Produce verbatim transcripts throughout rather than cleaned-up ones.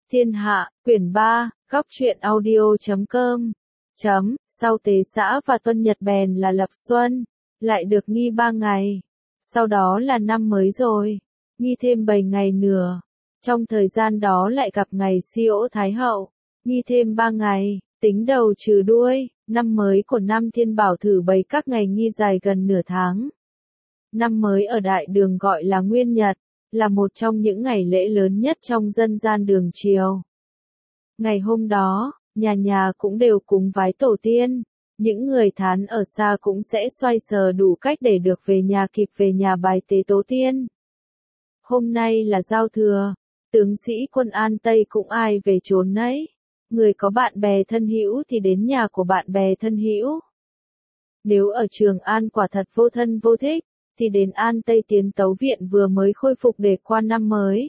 Thiên Hạ, quyển ba, góc truyện audio chấm com. Chấm, sau tế xã và tuân nhật bèn là lập xuân, lại được nghi ba ngày. Sau đó là năm mới rồi, nghi thêm bảy ngày nữa. Trong thời gian đó lại gặp ngày Siỗ Thái Hậu, nghi thêm ba ngày, tính đầu trừ đuôi, năm mới của năm Thiên Bảo thử bày các ngày nghi dài gần nửa tháng. Năm mới ở Đại Đường gọi là Nguyên Nhật, là một trong những ngày lễ lớn nhất trong dân gian Đường triều. Ngày hôm đó, nhà nhà cũng đều cúng vái tổ tiên, những người thán ở xa cũng sẽ xoay sở đủ cách để được về nhà kịp về nhà bài tế tổ tiên. Hôm nay là giao thừa, tướng sĩ quân An Tây cũng ai về chốn nấy, người có bạn bè thân hữu thì đến nhà của bạn bè thân hữu. Nếu ở Trường An quả thật vô thân vô thích, thì đến An Tây Tiến Tấu Viện vừa mới khôi phục để qua năm mới.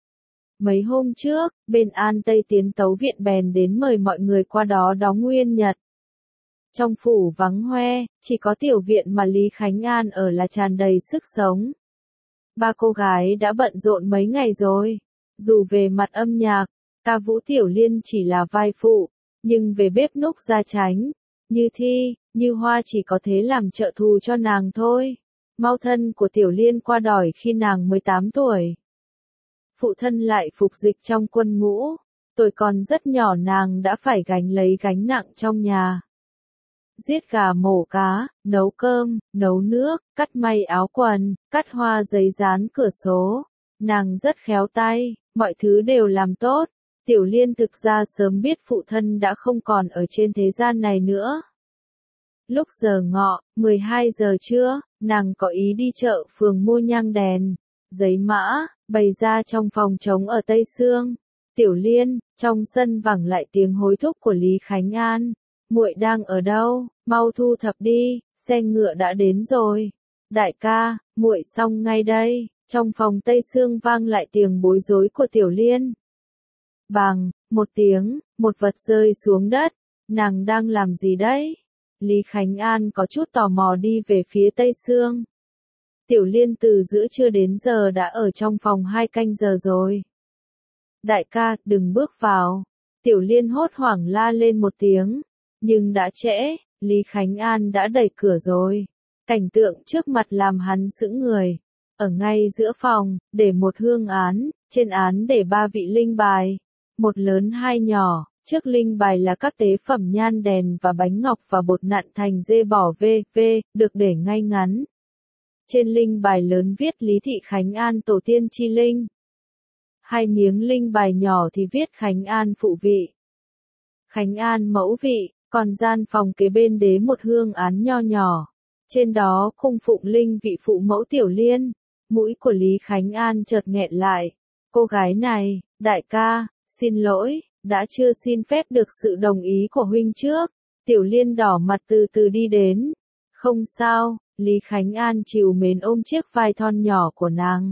Mấy hôm trước, bên An Tây Tiến Tấu Viện bèn đến mời mọi người qua đó đón Nguyên Nhật. Trong phủ vắng hoe, chỉ có tiểu viện mà Lý Khánh An ở là tràn đầy sức sống. Ba cô gái đã bận rộn mấy ngày rồi, dù về mặt âm nhạc, ca vũ Tiểu Liên chỉ là vai phụ, nhưng về bếp núc gia chánh, Như Thi, Như Hoa chỉ có thế làm trợ thù cho nàng thôi. Mẫu thân của Tiểu Liên qua đòi khi nàng mười tám tuổi. Phụ thân lại phục dịch trong quân ngũ, tuổi còn rất nhỏ nàng đã phải gánh lấy gánh nặng trong nhà. Giết gà mổ cá, nấu cơm, nấu nước, cắt may áo quần, cắt hoa giấy dán cửa số. Nàng rất khéo tay, mọi thứ đều làm tốt. Tiểu Liên thực ra sớm biết phụ thân đã không còn ở trên thế gian này nữa. Lúc giờ ngọ, mười hai giờ trưa, nàng có ý đi chợ phường mua nhang đèn, giấy mã, bày ra trong phòng trống ở Tây Sương. Tiểu Liên, trong sân vẳng lại tiếng hối thúc của Lý Khánh An. Muội đang ở đâu, mau thu thập đi, xe ngựa đã đến rồi. Đại ca, muội xong ngay đây. Trong phòng Tây Sương vang lại tiếng bối rối của Tiểu Liên. Bàng, một tiếng, một vật rơi xuống đất. Nàng đang làm gì đấy? Lý Khánh An có chút tò mò đi về phía Tây Sương. Tiểu Liên từ giữa trưa đến giờ đã ở trong phòng hai canh giờ rồi. Đại ca, đừng bước vào. Tiểu Liên hốt hoảng la lên một tiếng. Nhưng đã trễ, Lý Khánh An đã đẩy cửa rồi. Cảnh tượng trước mặt làm hắn sững người. Ở ngay giữa phòng, để một hương án, trên án để ba vị linh bài. Một lớn hai nhỏ. Trước linh bài là các tế phẩm nhan đèn và bánh ngọc và bột nặn thành dê bò vê vê, được để ngay ngắn. Trên linh bài lớn viết Lý Thị Khánh An Tổ tiên chi linh. Hai miếng linh bài nhỏ thì viết Khánh An phụ vị, Khánh An mẫu vị, còn gian phòng kế bên đế một hương án nho nhỏ. Trên đó cung phụng linh vị phụ mẫu Tiểu Liên. Mũi của Lý Khánh An chợt nghẹn lại. Cô gái này, đại ca, xin lỗi. Đã chưa xin phép được sự đồng ý của huynh trước. Tiểu Liên đỏ mặt từ từ đi đến. Không sao, Lý Khánh An trìu mến ôm chiếc vai thon nhỏ của nàng.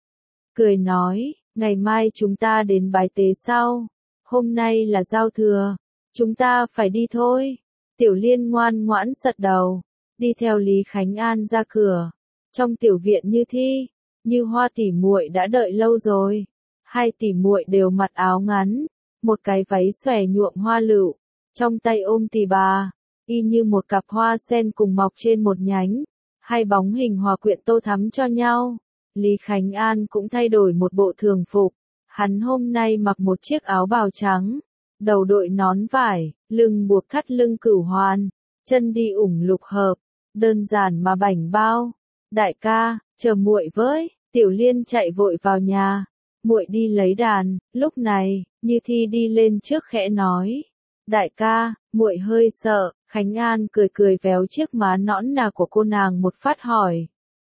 Cười nói, ngày mai chúng ta đến bái tế sau. Hôm nay là giao thừa, chúng ta phải đi thôi. Tiểu Liên ngoan ngoãn gật đầu, đi theo Lý Khánh An ra cửa. Trong tiểu viện Như Thi, Như Hoa tỉ muội đã đợi lâu rồi. Hai tỉ muội đều mặc áo ngắn. Một cái váy xòe nhuộm hoa lựu, trong tay ôm tỳ bà, y như một cặp hoa sen cùng mọc trên một nhánh, hai bóng hình hòa quyện tô thắm cho nhau. Lý Khánh An cũng thay đổi một bộ thường phục, hắn hôm nay mặc một chiếc áo bào trắng, đầu đội nón vải, lưng buộc thắt lưng cửu hoàn, chân đi ủng lục hợp, đơn giản mà bảnh bao. Đại ca, chờ muội với. Tiểu Liên chạy vội vào nhà. Muội đi lấy đàn. Lúc này, Như Thi đi lên trước khẽ nói, đại ca, muội hơi sợ. Khánh An cười cười véo chiếc má nõn nà của cô nàng một phát hỏi,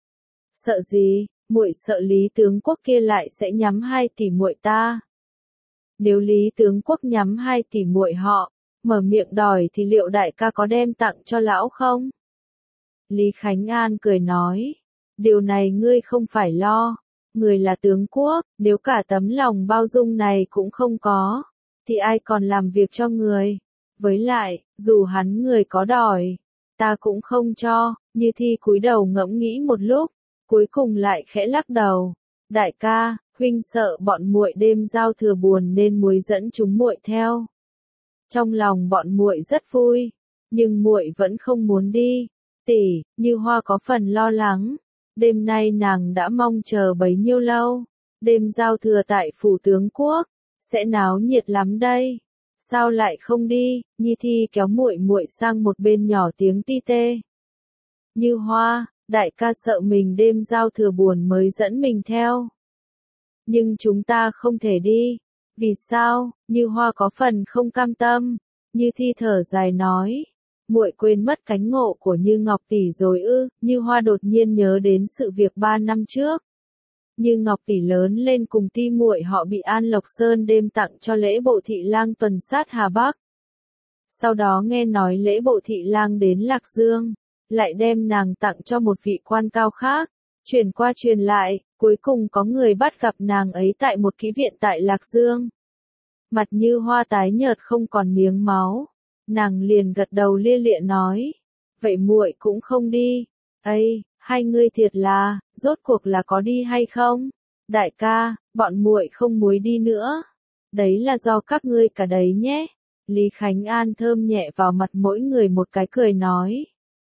sợ gì? Muội sợ Lý tướng quốc kia lại sẽ nhắm hai tỷ muội ta. Nếu Lý tướng quốc nhắm hai tỷ muội họ, mở miệng đòi thì liệu đại ca có đem tặng cho lão không? Lý Khánh An cười nói, điều này ngươi không phải lo. Người là tướng quốc, nếu cả tấm lòng bao dung này cũng không có, thì ai còn làm việc cho người. Với lại, dù hắn người có đòi, ta cũng không cho. Như Thi cúi đầu ngẫm nghĩ một lúc, cuối cùng lại khẽ lắc đầu. Đại ca, huynh sợ bọn muội đêm giao thừa buồn nên muội dẫn chúng muội theo. Trong lòng bọn muội rất vui, nhưng muội vẫn không muốn đi. Tỷ, Như Hoa có phần lo lắng. Đêm nay nàng đã mong chờ bấy nhiêu lâu. Đêm giao thừa tại phủ tướng quốc, sẽ náo nhiệt lắm đây. Sao lại không đi? Nhi Thi kéo muội muội sang một bên nhỏ tiếng ti tê. Như Hoa, đại ca sợ mình đêm giao thừa buồn mới dẫn mình theo. Nhưng chúng ta không thể đi. Vì sao? Như Hoa có phần không cam tâm. Như Thi thở dài nói. Muội quên mất cánh ngộ của Như Ngọc tỷ rồi ư? Như Hoa đột nhiên nhớ đến sự việc ba năm trước. Như Ngọc tỷ lớn lên cùng Ti muội họ bị An Lộc Sơn đêm tặng cho lễ bộ thị lang tuần sát Hà Bắc. Sau đó nghe nói lễ bộ thị lang đến Lạc Dương, lại đem nàng tặng cho một vị quan cao khác. Truyền qua truyền lại, cuối cùng có người bắt gặp nàng ấy tại một kỹ viện tại Lạc Dương. Mặt Như Hoa tái nhợt không còn miếng máu, nàng liền gật đầu lia lịa nói, vậy muội cũng không đi. Ây, hai ngươi thiệt là, rốt cuộc là có đi hay không? Đại ca, bọn muội không muốn đi nữa. Đấy là do các ngươi cả đấy nhé. Lý Khánh An thơm nhẹ vào mặt mỗi người một cái cười nói.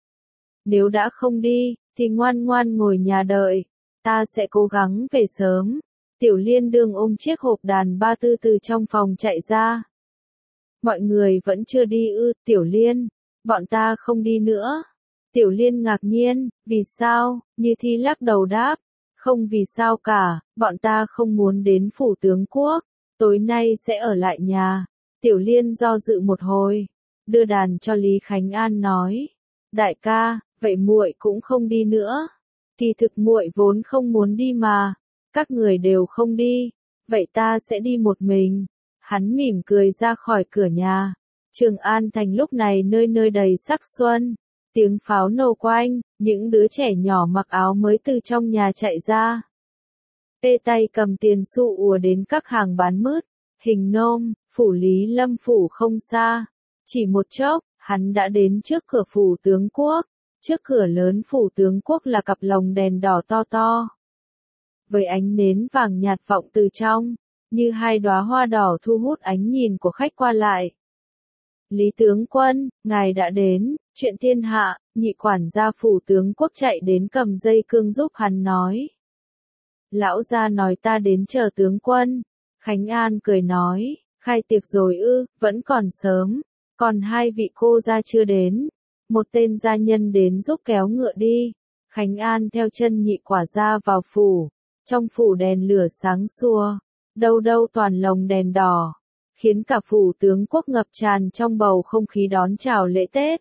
Nếu đã không đi, thì ngoan ngoan ngồi nhà đợi, ta sẽ cố gắng về sớm. Tiểu Liên đương ôm chiếc hộp đàn ba tư từ trong phòng chạy ra. Mọi người vẫn chưa đi ư? Tiểu Liên, bọn ta không đi nữa. Tiểu Liên ngạc nhiên, vì sao? Như Thi lắc đầu đáp, không vì sao cả, bọn ta không muốn đến phủ tướng quốc, tối nay sẽ ở lại nhà. Tiểu Liên do dự một hồi, đưa đàn cho Lý Khánh An nói, đại ca, vậy muội cũng không đi nữa. Kỳ thực muội vốn không muốn đi mà, các người đều không đi, vậy ta sẽ đi một mình. Hắn mỉm cười ra khỏi cửa nhà. Trường An Thành lúc này nơi nơi đầy sắc xuân, tiếng pháo nổ quanh, những đứa trẻ nhỏ mặc áo mới từ trong nhà chạy ra. Tê tay cầm tiền xu ùa đến các hàng bán mứt, hình nôm, phủ Lý Lâm phủ không xa. Chỉ một chốc, hắn đã đến trước cửa phủ tướng quốc. Trước cửa lớn phủ tướng quốc là cặp lồng đèn đỏ to to. Với ánh nến vàng nhạt vọng từ trong, như hai đóa hoa đỏ thu hút ánh nhìn của khách qua lại. Lý tướng quân, ngài đã đến, chuyện thiên hạ, nhị quản gia phủ tướng quốc chạy đến cầm dây cương giúp hắn nói. Lão gia nói ta đến chờ tướng quân. Khánh An cười nói, khai tiệc rồi ư? Vẫn còn sớm, còn hai vị cô gia chưa đến. Một tên gia nhân đến giúp kéo ngựa đi. Khánh An theo chân nhị quả gia vào phủ. Trong phủ đèn lửa sáng sủa, đâu đâu toàn lồng đèn đỏ, khiến cả phủ tướng quốc ngập tràn trong bầu không khí đón chào lễ Tết.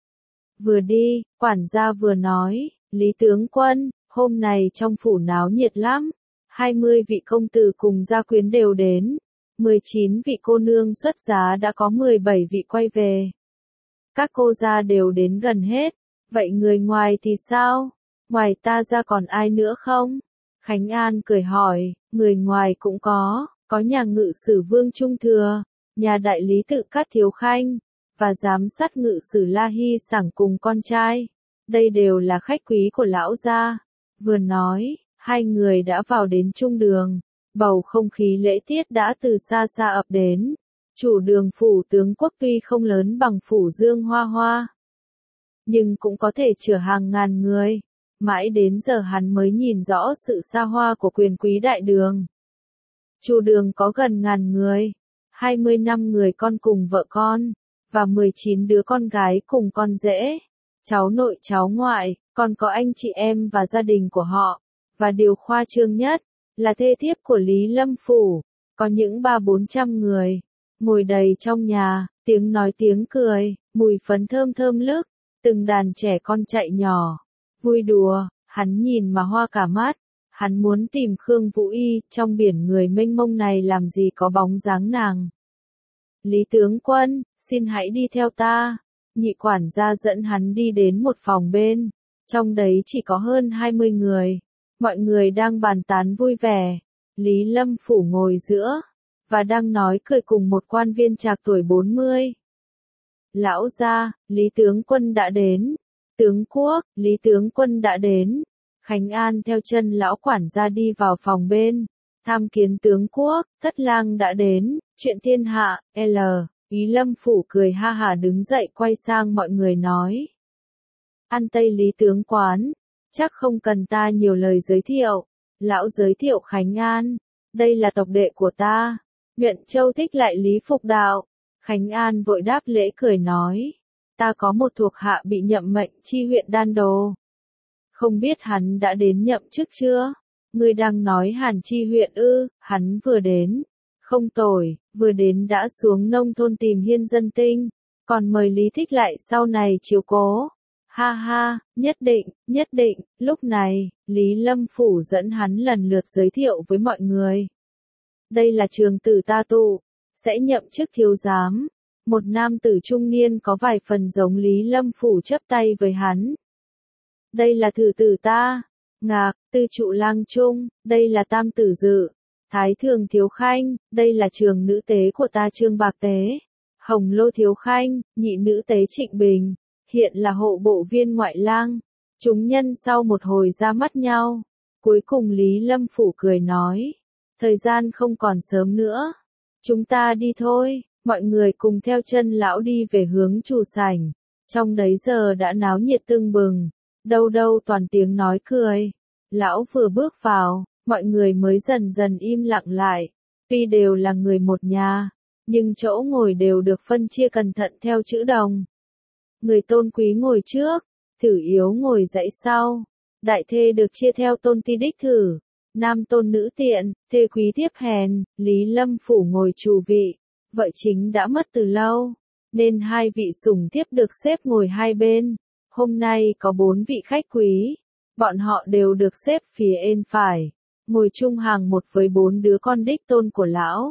Vừa đi, quản gia vừa nói, Lý tướng quân, hôm nay trong phủ náo nhiệt lắm. hai mươi vị công tử cùng gia quyến đều đến. mười chín vị cô nương xuất giá đã có mười bảy vị quay về. Các cô gia đều đến gần hết. Vậy người ngoài thì sao? Ngoài ta ra còn ai nữa không? Khánh An cười hỏi, người ngoài cũng có, có nhà ngự sử Vương Trung Thừa, nhà đại lý Tự Cát Thiếu Khanh, và giám sát ngự sử La Hy Sảng cùng con trai. Đây đều là khách quý của lão gia. Vừa nói, hai người đã vào đến trung đường, bầu không khí lễ tiết đã từ xa xa ập đến. Chủ đường phủ tướng quốc tuy không lớn bằng phủ Dương Hoa Hoa, nhưng cũng có thể chứa hàng ngàn người. Mãi đến giờ hắn mới nhìn rõ sự xa hoa của quyền quý đại đường. Chủ đường có gần ngàn người, hai mươi lăm người con cùng vợ con, và mười chín đứa con gái cùng con rể, cháu nội cháu ngoại, còn có anh chị em và gia đình của họ. Và điều khoa trương nhất, là thê thiếp của Lý Lâm phủ, có những ba bốn trăm người, ngồi đầy trong nhà, tiếng nói tiếng cười, mùi phấn thơm thơm lức, từng đàn trẻ con chạy nhỏ, vui đùa, hắn nhìn mà hoa cả mắt. Hắn muốn tìm Khương Vũ Y, trong biển người mênh mông này làm gì có bóng dáng nàng. Lý tướng quân, xin hãy đi theo ta. Nhị quản gia dẫn hắn đi đến một phòng bên, trong đấy chỉ có hơn hai mươi người. Mọi người đang bàn tán vui vẻ. Lý Lâm phủ ngồi giữa, và đang nói cười cùng một quan viên trạc tuổi bốn mươi. Lão gia, Lý tướng quân đã đến. Tướng quốc, Lý tướng quân đã đến. Khánh An theo chân lão quản gia đi vào phòng bên, tham kiến tướng quốc, thất lang đã đến, chuyện thiên hạ, L. Ý Lâm Phủ cười ha hả đứng dậy quay sang mọi người nói. An Tây Lý tướng quán, chắc không cần ta nhiều lời giới thiệu, lão giới thiệu Khánh An, đây là tộc đệ của ta, huyện Châu Thích lại Lý Phục Đạo. Khánh An vội đáp lễ cười nói, ta có một thuộc hạ bị nhậm mệnh chi huyện Đan Đô. Không biết hắn đã đến nhậm chức chưa? Ngươi đang nói Hàn Chi huyện ư? Hắn vừa đến. Không tồi, vừa đến đã xuống nông thôn tìm hiên dân tinh, còn mời Lý Thích lại sau này chiếu cố. Ha ha, nhất định, nhất định. Lúc này, Lý Lâm Phủ dẫn hắn lần lượt giới thiệu với mọi người. Đây là trường tử ta tụ, sẽ nhậm chức thiếu giám. Một nam tử trung niên có vài phần giống Lý Lâm Phủ chấp tay với hắn. Đây là thử tử ta, Ngạc, tư trụ lang trung, đây là tam tử dự, Thái thường thiếu khanh, đây là trường nữ tế của ta Trương Bạc Tế, Hồng Lô thiếu khanh, nhị nữ tế Trịnh Bình, hiện là hộ bộ viên ngoại lang. Chúng nhân sau một hồi ra mắt nhau, cuối cùng Lý Lâm Phủ cười nói, thời gian không còn sớm nữa, chúng ta đi thôi. Mọi người cùng theo chân lão đi về hướng chủ sảnh, trong đấy giờ đã náo nhiệt tưng bừng, đâu đâu toàn tiếng nói cười. Lão vừa bước vào, mọi người mới dần dần im lặng lại, tuy đều là người một nhà, nhưng chỗ ngồi đều được phân chia cẩn thận theo chữ đồng. Người tôn quý ngồi trước, thử yếu ngồi dãy sau, đại thê được chia theo tôn ti đích thử, nam tôn nữ tiện, thê quý tiếp hèn, Lý Lâm Phủ ngồi chủ vị. Vợ chính đã mất từ lâu, nên hai vị sủng thiếp được xếp ngồi hai bên. Hôm nay có bốn vị khách quý, bọn họ đều được xếp phía bên phải, ngồi chung hàng một với bốn đứa con đích tôn của lão.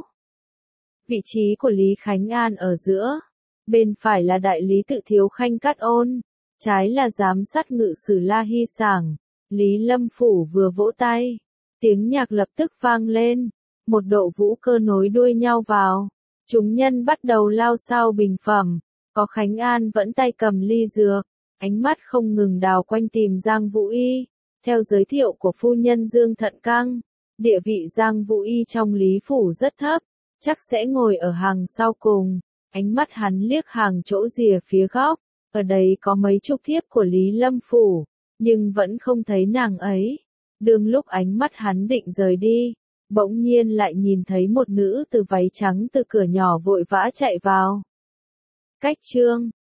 Vị trí của Lý Khánh An ở giữa, bên phải là đại lý tự thiếu khanh Cát Ôn, trái là giám sát ngự sử La Hy Sảng. Lý Lâm Phủ vừa vỗ tay, tiếng nhạc lập tức vang lên, một độ vũ cơ nối đuôi nhau vào. Chúng nhân bắt đầu lao sao bình phẩm, có Khánh An vẫn tay cầm ly dược, ánh mắt không ngừng đào quanh tìm Giang Vũ Y. Theo giới thiệu của phu nhân Dương Thận Căng, địa vị Giang Vũ Y trong Lý Phủ rất thấp, chắc sẽ ngồi ở hàng sau cùng. Ánh mắt hắn liếc hàng chỗ rìa phía góc, ở đây có mấy chục thiếp của Lý Lâm Phủ, nhưng vẫn không thấy nàng ấy. Đương lúc ánh mắt hắn định rời đi, bỗng nhiên lại nhìn thấy một nữ từ váy trắng từ cửa nhỏ vội vã chạy vào. Cách chương